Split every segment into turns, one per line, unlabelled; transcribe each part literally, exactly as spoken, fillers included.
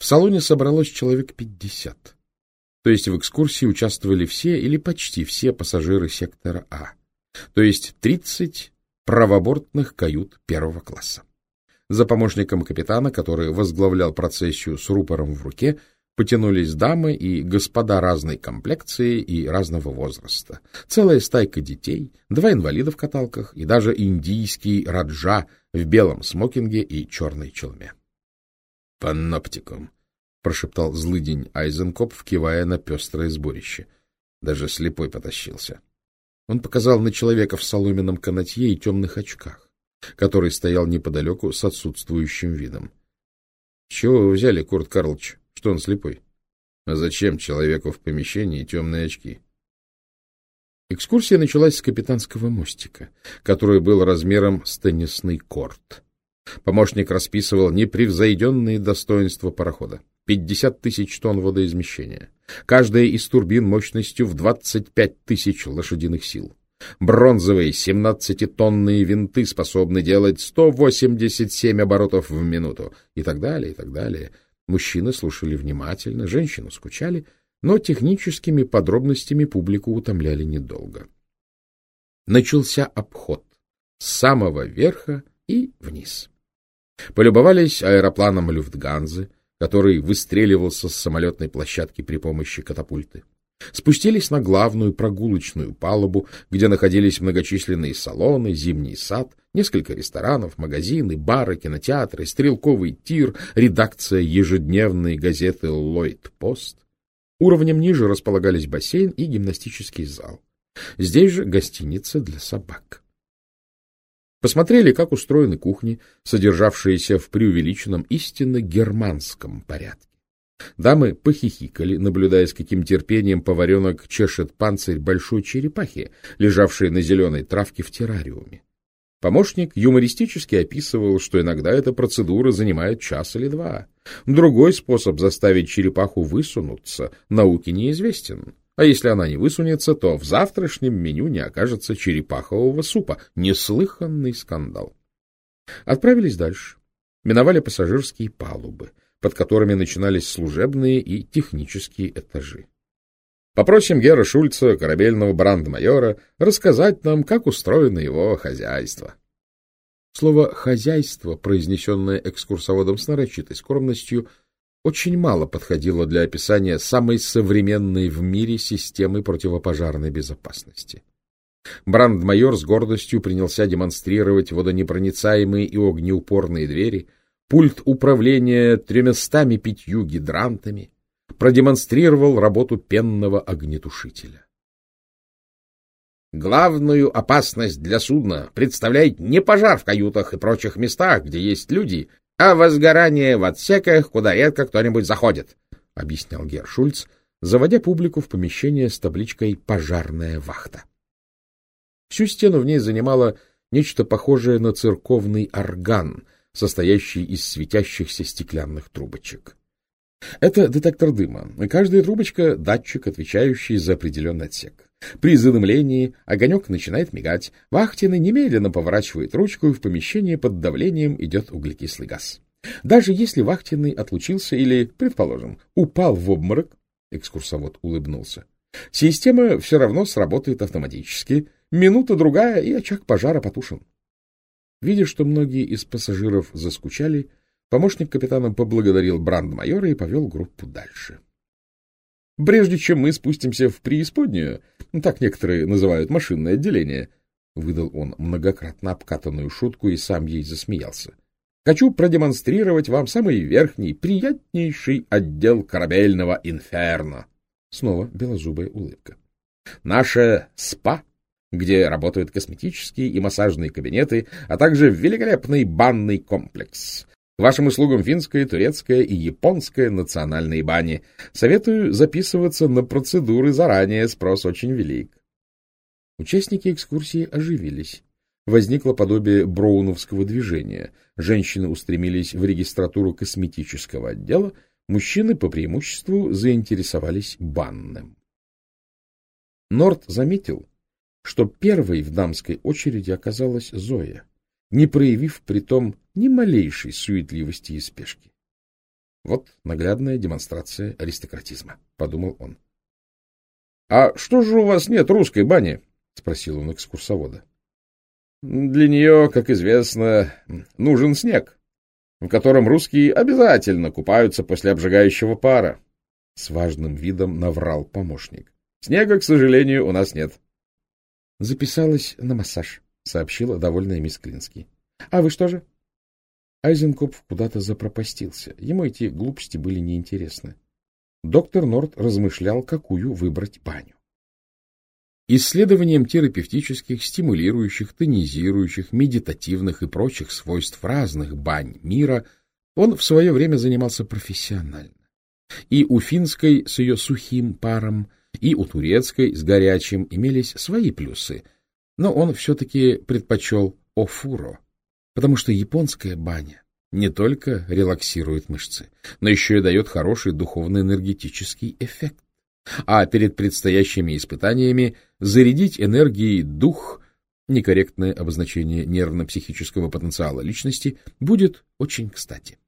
салоне собралось человек пятьдесят. То есть в экскурсии участвовали все или почти все пассажиры сектора А. То есть тридцать правобортных кают первого класса. За помощником капитана, который возглавлял процессию с рупором в руке, потянулись дамы и господа разной комплекции и разного возраста, целая стайка детей, два инвалида в каталках и даже индийский раджа в белом смокинге и черной челме. — Паноптикум, — прошептал злыдень Айзенкопф, кивая на пестрое сборище. Даже слепой потащился. Он показал на человека в соломенном канатье и темных очках, который стоял неподалеку с отсутствующим видом. — Чего вы взяли, Курт Карлович? Что он слепой? А зачем человеку в помещении темные очки? Экскурсия началась с капитанского мостика, который был размером с теннисный корт. Помощник расписывал непревзойденные достоинства парохода. пятьдесят тысяч тонн водоизмещения. Каждая из турбин мощностью в двадцать пять тысяч лошадиных сил. Бронзовые семнадцатитонные винты способны делать сто восемьдесят семь оборотов в минуту. И так далее, и так далее. Мужчины слушали внимательно, женщины скучали, но техническими подробностями публику утомляли недолго. Начался обход с самого верха и вниз. Полюбовались аэропланом Люфтганзы, который выстреливался с самолетной площадки при помощи катапульты. Спустились на главную прогулочную палубу, где находились многочисленные салоны, зимний сад, несколько ресторанов, магазины, бары, кинотеатры, стрелковый тир, редакция ежедневной газеты «Ллойд-Пост». Уровнем ниже располагались бассейн и гимнастический зал. Здесь же гостиница для собак. Посмотрели, как устроены кухни, содержавшиеся в преувеличенном истинно германском порядке. Дамы похихикали, наблюдая, с каким терпением поваренок чешет панцирь большой черепахи, лежавшей на зеленой травке в террариуме. Помощник юмористически описывал, что иногда эта процедура занимает час или два. Другой способ заставить черепаху высунуться науке неизвестен. А если она не высунется, то в завтрашнем меню не окажется черепахового супа. Неслыханный скандал. Отправились дальше. Миновали пассажирские палубы, под которыми начинались служебные и технические этажи. Попросим Гера Шульца, корабельного брандмайора, рассказать нам, как устроено его хозяйство. Слово «хозяйство», произнесенное экскурсоводом с нарочитой скромностью, очень мало подходило для описания самой современной в мире системы противопожарной безопасности. Брандмайор с гордостью принялся демонстрировать водонепроницаемые и огнеупорные двери, пульт управления тремястами пятью гидрантами, продемонстрировал работу пенного огнетушителя. Главную опасность для судна представляет не пожар в каютах и прочих местах, где есть люди, а возгорание в отсеках, куда редко кто-нибудь заходит, — объяснял Герр Шульц, заводя публику в помещение с табличкой «Пожарная вахта». Всю стену в ней занимало нечто похожее на церковный орган, состоящий из светящихся стеклянных трубочек. Это детектор дыма. Каждая трубочка — датчик, отвечающий за определенный отсек. При задымлении огонек начинает мигать, вахтенный немедленно поворачивает ручку, и в помещении под давлением идет углекислый газ. Даже если вахтенный отлучился или, предположим, упал в обморок, экскурсовод улыбнулся, система все равно сработает автоматически, минута-другая, и очаг пожара потушен. Видя, что многие из пассажиров заскучали, помощник капитана поблагодарил брандмайора и повел группу дальше. Прежде чем мы спустимся в преисподнюю, так некоторые называют машинное отделение, выдал он многократно обкатанную шутку и сам ей засмеялся. Хочу продемонстрировать вам самый верхний, приятнейший отдел корабельного инферно. Снова белозубая улыбка. Наше спа, где работают косметические и массажные кабинеты, а также великолепный банный комплекс. К вашим услугам финская, турецкая и японская национальные бани. Советую записываться на процедуры заранее, спрос очень велик. Участники экскурсии оживились. Возникло подобие броуновского движения. Женщины устремились в регистратуру косметического отдела, мужчины по преимуществу заинтересовались банным. Норт заметил, что первой в дамской очереди оказалась Зоя, не проявив притом ни малейшей суетливости и спешки. Вот наглядная демонстрация аристократизма, — подумал он. — А что же у вас нет русской бани? — спросил он экскурсовода. — Для нее, как известно, нужен снег, в котором русские обязательно купаются после обжигающего пара. С важным видом наврал помощник. — Снега, к сожалению, у нас нет. — Записалась на массаж, — сообщила довольная мисс Клинский. — А вы что же? Айзенкопф куда-то запропастился. Ему эти глупости были неинтересны. Доктор Норт размышлял, какую выбрать баню. Исследованием терапевтических, стимулирующих, тонизирующих, медитативных и прочих свойств разных бань мира он в свое время занимался профессионально. И у финской с ее сухим паром, и у турецкой с горячим имелись свои плюсы, но он все-таки предпочел офуро, потому что японская баня не только релаксирует мышцы, но еще и дает хороший духовно-энергетический эффект. А перед предстоящими испытаниями зарядить энергией дух, некорректное обозначение нервно-психического потенциала личности, будет очень кстати.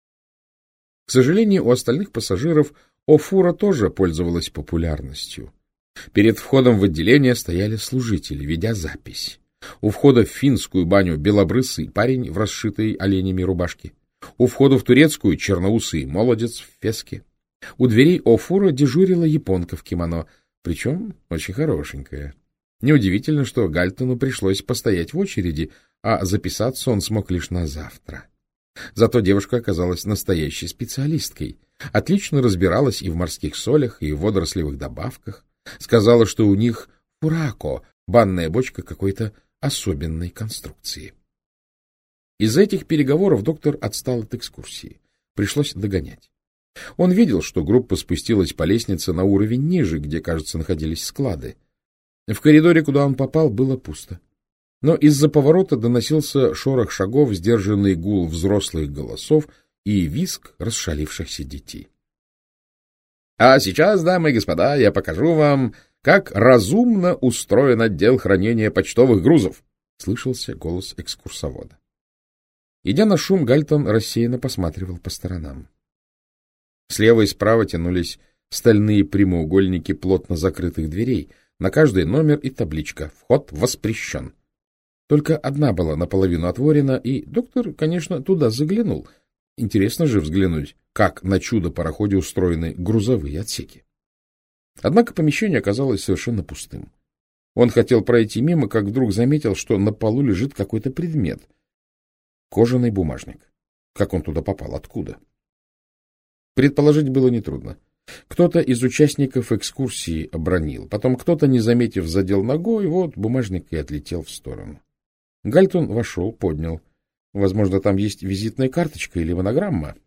К сожалению, у остальных пассажиров офура тоже пользовалась популярностью. Перед входом в отделение стояли служители, ведя запись. У входа в финскую баню белобрысый парень в расшитой оленями рубашке. У входа в турецкую черноусый молодец в феске. У дверей офура дежурила японка в кимоно, причем очень хорошенькая. Неудивительно, что Гальтону пришлось постоять в очереди, а записаться он смог лишь на завтра. Зато девушка оказалась настоящей специалисткой, отлично разбиралась и в морских солях, и в водорослевых добавках. Сказала, что у них фурако, банная бочка какой-то особенной конструкции. Из-за этих переговоров доктор отстал от экскурсии. Пришлось догонять. Он видел, что группа спустилась по лестнице на уровень ниже, где, кажется, находились склады. В коридоре, куда он попал, было пусто. Но из-за поворота доносился шорох шагов, сдержанный гул взрослых голосов и визг расшалившихся детей. — А сейчас, дамы и господа, я покажу вам, как разумно устроен отдел хранения почтовых грузов, — слышался голос экскурсовода. Идя на шум, Гальтон рассеянно посматривал по сторонам. Слева и справа тянулись стальные прямоугольники плотно закрытых дверей, на каждый номер и табличка «Вход воспрещен». Только одна была наполовину отворена, и доктор, конечно, туда заглянул. Интересно же взглянуть, как на чудо-пароходе устроены грузовые отсеки. Однако помещение оказалось совершенно пустым. Он хотел пройти мимо, как вдруг заметил, что на полу лежит какой-то предмет. Кожаный бумажник. Как он туда попал? Откуда? Предположить было нетрудно. Кто-то из участников экскурсии обронил, потом кто-то, не заметив, задел ногой, вот бумажник и отлетел в сторону. Гальтон вошел, поднял. Возможно, там есть визитная карточка или монограмма.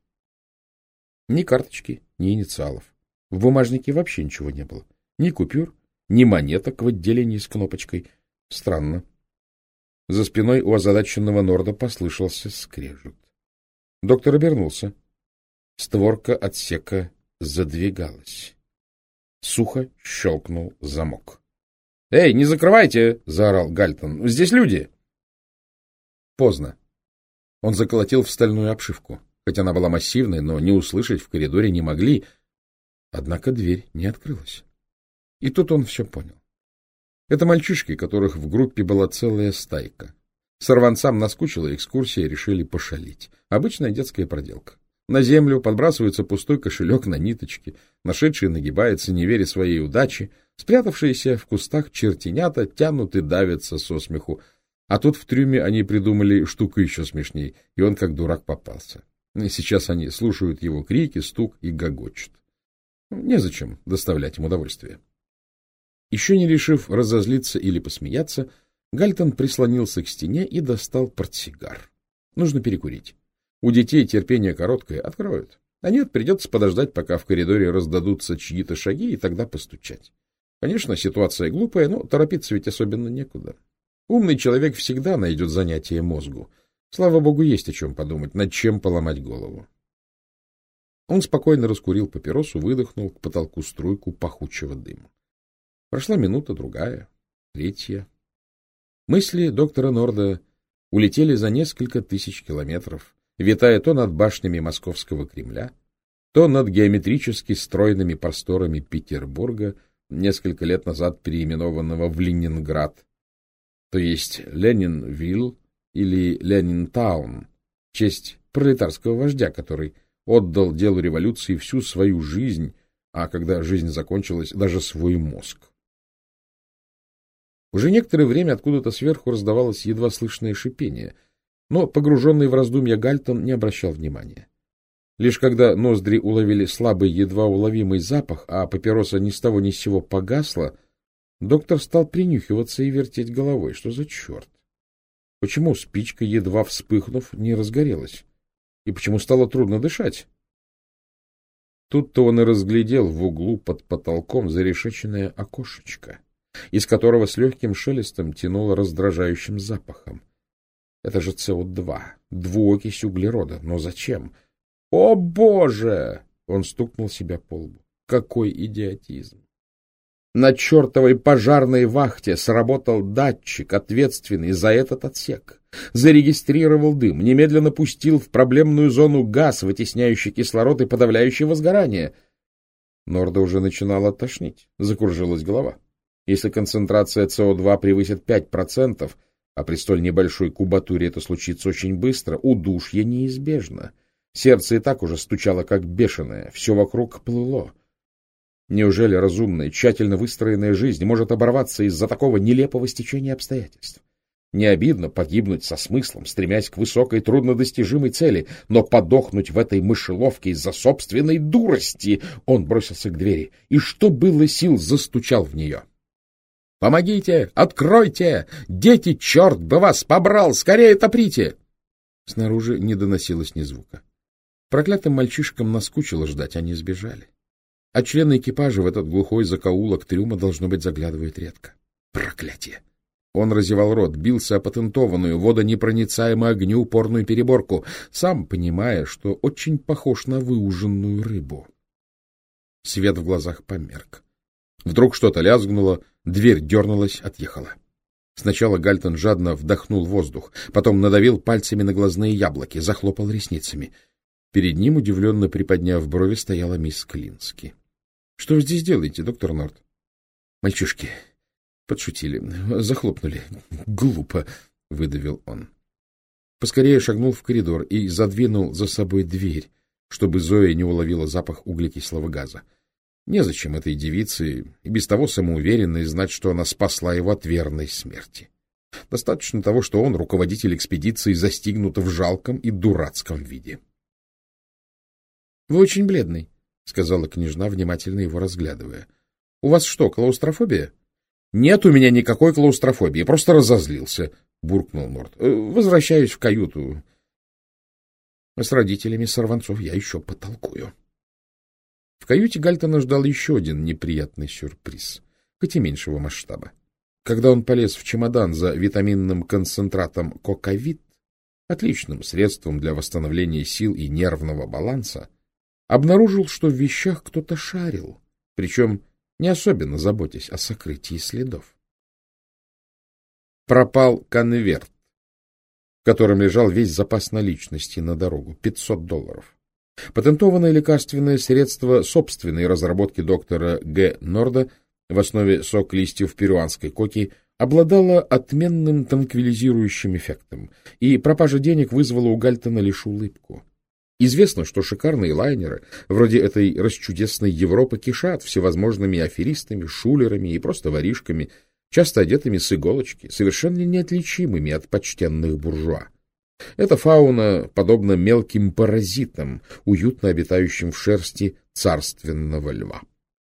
Ни карточки, ни инициалов. В бумажнике вообще ничего не было. Ни купюр, ни монеток в отделении с кнопочкой. Странно. За спиной у озадаченного Норда послышался скрежет. Доктор обернулся. Створка отсека задвигалась. Сухо щелкнул замок. — Эй, не закрывайте! — заорал Гальтон. — Здесь люди! Поздно. Он заколотил в стальную обшивку. Хоть она была массивной, но не услышать в коридоре не могли. Однако дверь не открылась. И тут он все понял. Это мальчишки, которых в группе была целая стайка. Сорванцам наскучила экскурсия, решили пошалить. Обычная детская проделка. На землю подбрасывается пустой кошелек на ниточке, нашедший нагибается, не веря своей удаче, спрятавшиеся в кустах чертенята тянут и давятся со смеху. А тут в трюме они придумали штуку еще смешней, и он как дурак попался. И сейчас они слушают его крики, стук и гогочут. Незачем доставлять им удовольствие. Еще не решив разозлиться или посмеяться, Гальтон прислонился к стене и достал портсигар. Нужно перекурить. У детей терпение короткое, откроют. А нет, придется подождать, пока в коридоре раздадутся чьи-то шаги, и тогда постучать. Конечно, ситуация глупая, но торопиться ведь особенно некуда. Умный человек всегда найдет занятие мозгу. Слава богу, есть о чем подумать, над чем поломать голову. Он спокойно раскурил папиросу, выдохнул к потолку струйку пахучего дыма. Прошла минута, другая, третья. Мысли доктора Норда улетели за несколько тысяч километров, витая то над башнями Московского Кремля, то над геометрически стройными просторами Петербурга, несколько лет назад переименованного в Ленинград, то есть Ленинвилл или Ленинтаун, в честь пролетарского вождя, который отдал делу революции всю свою жизнь, а когда жизнь закончилась, даже свой мозг. Уже некоторое время откуда-то сверху раздавалось едва слышное шипение, но погруженный в раздумья Гальтон не обращал внимания. Лишь когда ноздри уловили слабый, едва уловимый запах, а папироса ни с того ни с сего погасла, доктор стал принюхиваться и вертеть головой. Что за черт? Почему спичка, едва вспыхнув, не разгорелась? И почему стало трудно дышать? Тут-то он и разглядел в углу под потолком зарешеченное окошечко, из которого с легким шелестом тянуло раздражающим запахом. Это же С О два, двуокись углерода. Но зачем? О, Боже! Он стукнул себя по лбу. Какой идиотизм! На чертовой пожарной вахте сработал датчик, ответственный за этот отсек. Зарегистрировал дым, немедленно пустил в проблемную зону газ, вытесняющий кислород и подавляющий возгорание. Норда уже начинала тошнить, закружилась голова. Если концентрация С О два превысит пять процентов, а при столь небольшой кубатуре это случится очень быстро, удушье неизбежно. Сердце и так уже стучало, как бешеное, все вокруг плыло. Неужели разумная, тщательно выстроенная жизнь может оборваться из-за такого нелепого стечения обстоятельств? Не обидно погибнуть со смыслом, стремясь к высокой, труднодостижимой цели, но подохнуть в этой мышеловке из-за собственной дурости. Он бросился к двери и, что было сил, застучал в нее. — Помогите! Откройте! Дети, черт бы вас побрал! Скорее топрите! Снаружи не доносилось ни звука. Проклятым мальчишкам наскучило ждать, они сбежали. А члены экипажа в этот глухой закоулок трюма, должно быть, заглядывают редко. Проклятие! Он разевал рот, бился о патентованную, водонепроницаемую огню упорную переборку, сам понимая, что очень похож на выуженную рыбу. Свет в глазах померк. Вдруг что-то лязгнуло, дверь дернулась, отъехала. Сначала Гальтон жадно вдохнул воздух, потом надавил пальцами на глазные яблоки, захлопал ресницами. Перед ним, удивленно приподняв брови, стояла мисс Клински. — Что вы здесь делаете, доктор Норт? — Мальчишки подшутили, захлопнули. — Глупо, — выдавил он. Поскорее шагнул в коридор и задвинул за собой дверь, чтобы Зоя не уловила запах углекислого газа. Незачем этой девице, и без того самоуверенной, знать, что она спасла его от верной смерти. Достаточно того, что он, руководитель экспедиции, застигнут в жалком и дурацком виде. — Вы очень бледный, — сказала княжна, внимательно его разглядывая. — У вас что, клаустрофобия? — Нет у меня никакой клаустрофобии, просто разозлился, — буркнул Норт. — Возвращаюсь в каюту. С родителями сорванцов я еще потолкую. В каюте Гальтона ждал еще один неприятный сюрприз, хоть и меньшего масштаба. Когда он полез в чемодан за витаминным концентратом коковит, отличным средством для восстановления сил и нервного баланса, обнаружил, что в вещах кто-то шарил, причем не особенно заботясь о сокрытии следов. Пропал конверт, в котором лежал весь запас наличности на дорогу — пятьсот долларов. Патентованное лекарственное средство собственной разработки доктора Г. Норда в основе сок листьев перуанской коки обладало отменным транквилизирующим эффектом, и пропажа денег вызвала у Гальтона лишь улыбку. Известно, что шикарные лайнеры, вроде этой расчудесной Европы, кишат всевозможными аферистами, шулерами и просто воришками, часто одетыми с иголочки, совершенно неотличимыми от почтенных буржуа. Эта фауна подобна мелким паразитам, уютно обитающим в шерсти царственного льва.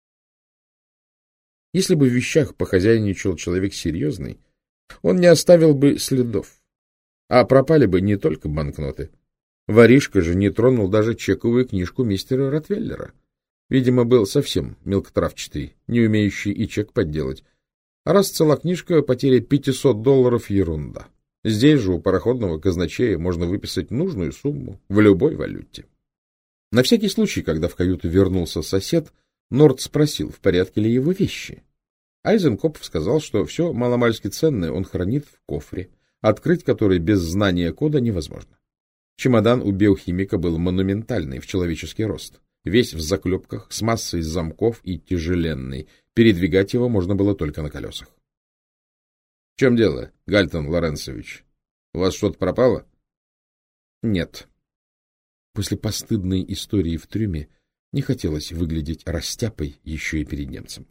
Если бы в вещах похозяйничал человек серьезный, он не оставил бы следов, а пропали бы не только банкноты. Воришка же не тронул даже чековую книжку мистера Ротвеллера. Видимо, был совсем мелкотравчатый, не умеющий и чек подделать. А раз цела книжка, потеря пятисот долларов — ерунда. Здесь же у пароходного казначея можно выписать нужную сумму в любой валюте. На всякий случай, когда в каюту вернулся сосед, Норт спросил, в порядке ли его вещи. Айзенкопф сказал, что все маломальски ценное он хранит в кофре, открыть который без знания кода невозможно. Чемодан у биохимика был монументальный, в человеческий рост. весь в заклепках, с массой замков и тяжеленный. Передвигать его можно было только на колесах. — В чем дело, Гальтон Лоренцович? У вас что-то пропало? — Нет. После постыдной истории в трюме не хотелось выглядеть растяпой еще и перед немцем.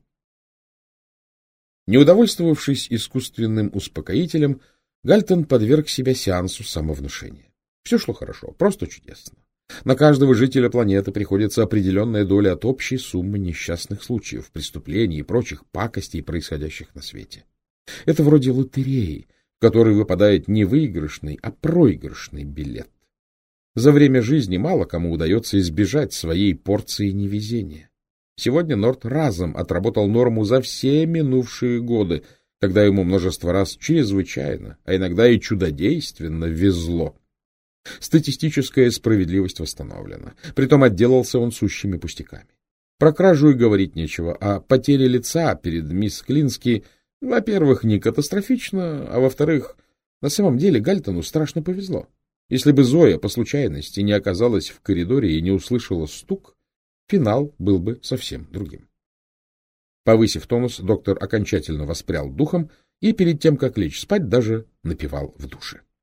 Не удовольствовавшись искусственным успокоителем, Гальтон подверг себя сеансу самовнушения. Все шло хорошо, просто чудесно. На каждого жителя планеты приходится определенная доля от общей суммы несчастных случаев, преступлений и прочих пакостей, происходящих на свете. Это вроде лотереи, в которой выпадает не выигрышный, а проигрышный билет. За время жизни мало кому удается избежать своей порции невезения. Сегодня Норт разом отработал норму за все минувшие годы, когда ему множество раз чрезвычайно, а иногда и чудодейственно везло. Статистическая справедливость восстановлена. Притом отделался он сущими пустяками. Про кражу и говорить нечего, а потеря лица перед мисс Клински, во-первых, не катастрофично, а во-вторых, на самом деле Гальтону страшно повезло. Если бы Зоя по случайности не оказалась в коридоре и не услышала стук, финал был бы совсем другим. Повысив тонус, доктор окончательно воспрял духом и перед тем, как лечь спать, даже напевал в душе.